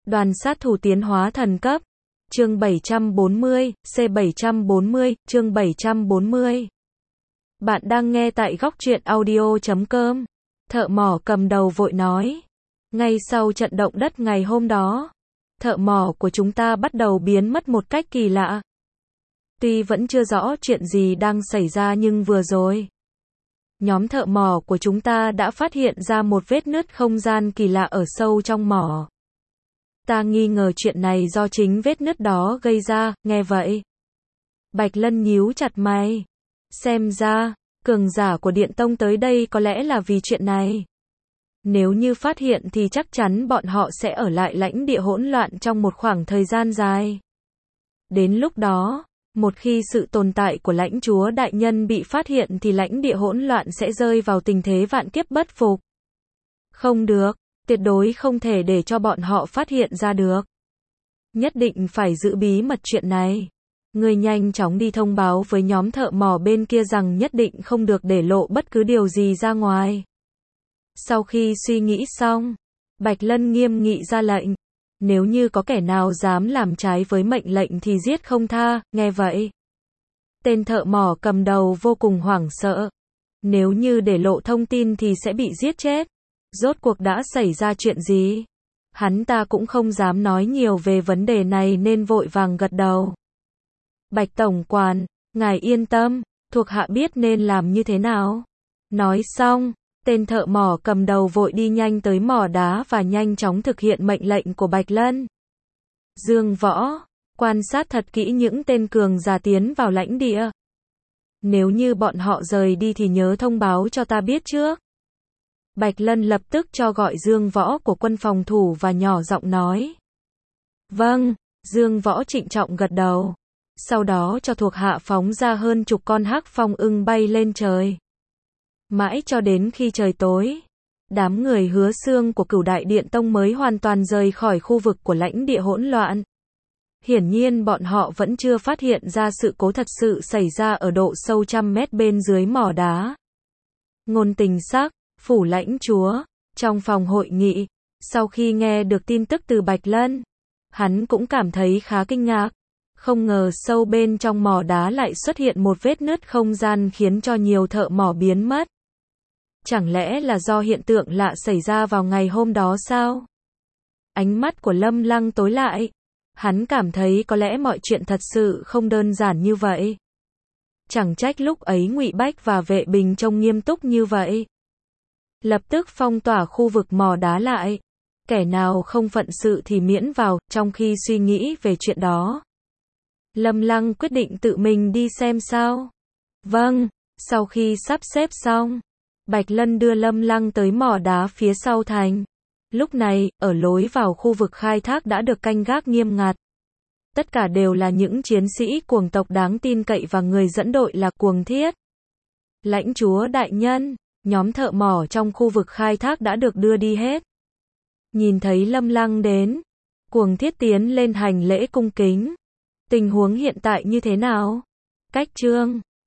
Đoàn sát thủ tiến hóa thần cấp. Chương 740, C740, chương 740. Bạn đang nghe tại góc truyện audio.com. Thợ mỏ cầm đầu vội nói. Ngay sau trận động đất ngày hôm đó, thợ mỏ của chúng ta bắt đầu biến mất một cách kỳ lạ. Tuy vẫn chưa rõ chuyện gì đang xảy ra nhưng vừa rồi, nhóm thợ mỏ của chúng ta đã phát hiện ra một vết nứt không gian kỳ lạ ở sâu trong mỏ. Ta nghi ngờ chuyện này do chính vết nứt đó gây ra, nghe vậy. Bạch Lân nhíu chặt mày. Xem ra, cường giả của Điện Tông tới đây có lẽ là vì chuyện này. Nếu như phát hiện thì chắc chắn bọn họ sẽ ở lại lãnh địa hỗn loạn trong một khoảng thời gian dài. Đến lúc đó, một khi sự tồn tại của lãnh chúa đại nhân bị phát hiện thì lãnh địa hỗn loạn sẽ rơi vào tình thế vạn kiếp bất phục. Không được, tuyệt đối không thể để cho bọn họ phát hiện ra được. Nhất định phải giữ bí mật chuyện này. Ngươi nhanh chóng đi thông báo với nhóm thợ mỏ bên kia rằng nhất định không được để lộ bất cứ điều gì ra ngoài. Sau khi suy nghĩ xong, Bạch Lân nghiêm nghị ra lệnh. Nếu như có kẻ nào dám làm trái với mệnh lệnh thì giết không tha, nghe vậy. Tên thợ mỏ cầm đầu vô cùng hoảng sợ. Nếu như để lộ thông tin thì sẽ bị giết chết. Rốt cuộc đã xảy ra chuyện gì? Hắn ta cũng không dám nói nhiều về vấn đề này nên vội vàng gật đầu. Bạch Tổng Quản, ngài yên tâm, thuộc hạ biết nên làm như thế nào. Nói xong, tên thợ mỏ cầm đầu vội đi nhanh tới mỏ đá và nhanh chóng thực hiện mệnh lệnh của Bạch Lân. Dương Võ, quan sát thật kỹ những tên cường giả tiến vào lãnh địa. Nếu như bọn họ rời đi thì nhớ thông báo cho ta biết trước. Bạch Lân lập tức cho gọi Dương Võ của quân phòng thủ và nhỏ giọng nói. Vâng, Dương Võ trịnh trọng gật đầu. Sau đó cho thuộc hạ phóng ra hơn chục con hắc phong ưng bay lên trời. Mãi cho đến khi trời tối, đám người Hứa Xương của Cửu Đại Điện Tông mới hoàn toàn rời khỏi khu vực của lãnh địa hỗn loạn. Hiển nhiên bọn họ vẫn chưa phát hiện ra sự cố thật sự xảy ra ở độ sâu trăm mét bên dưới mỏ đá. Ngôn Tình Sắc, phủ lãnh chúa, trong phòng hội nghị, sau khi nghe được tin tức từ Bạch Lân, hắn cũng cảm thấy khá kinh ngạc. Không ngờ sâu bên trong mỏ đá lại xuất hiện một vết nứt không gian khiến cho nhiều thợ mỏ biến mất. Chẳng lẽ là do hiện tượng lạ xảy ra vào ngày hôm đó sao? Ánh mắt của Lâm Lăng tối lại. Hắn cảm thấy có lẽ mọi chuyện thật sự không đơn giản như vậy. Chẳng trách lúc ấy Ngụy Bách và Vệ Bình trông nghiêm túc như vậy. Lập tức phong tỏa khu vực mỏ đá lại. Kẻ nào không phận sự thì miễn vào, trong khi suy nghĩ về chuyện đó. Lâm Lăng quyết định tự mình đi xem sao. Vâng, sau khi sắp xếp xong, Bạch Lân đưa Lâm Lăng tới mỏ đá phía sau thành. Lúc này, ở lối vào khu vực khai thác đã được canh gác nghiêm ngặt. Tất cả đều là những chiến sĩ cuồng tộc đáng tin cậy và người dẫn đội là Cuồng Thiết. Lãnh chúa đại nhân, nhóm thợ mỏ trong khu vực khai thác đã được đưa đi hết. Nhìn thấy Lâm Lăng đến, Cuồng Thiết tiến lên hành lễ cung kính. Tình huống hiện tại như thế nào? Cách Trương,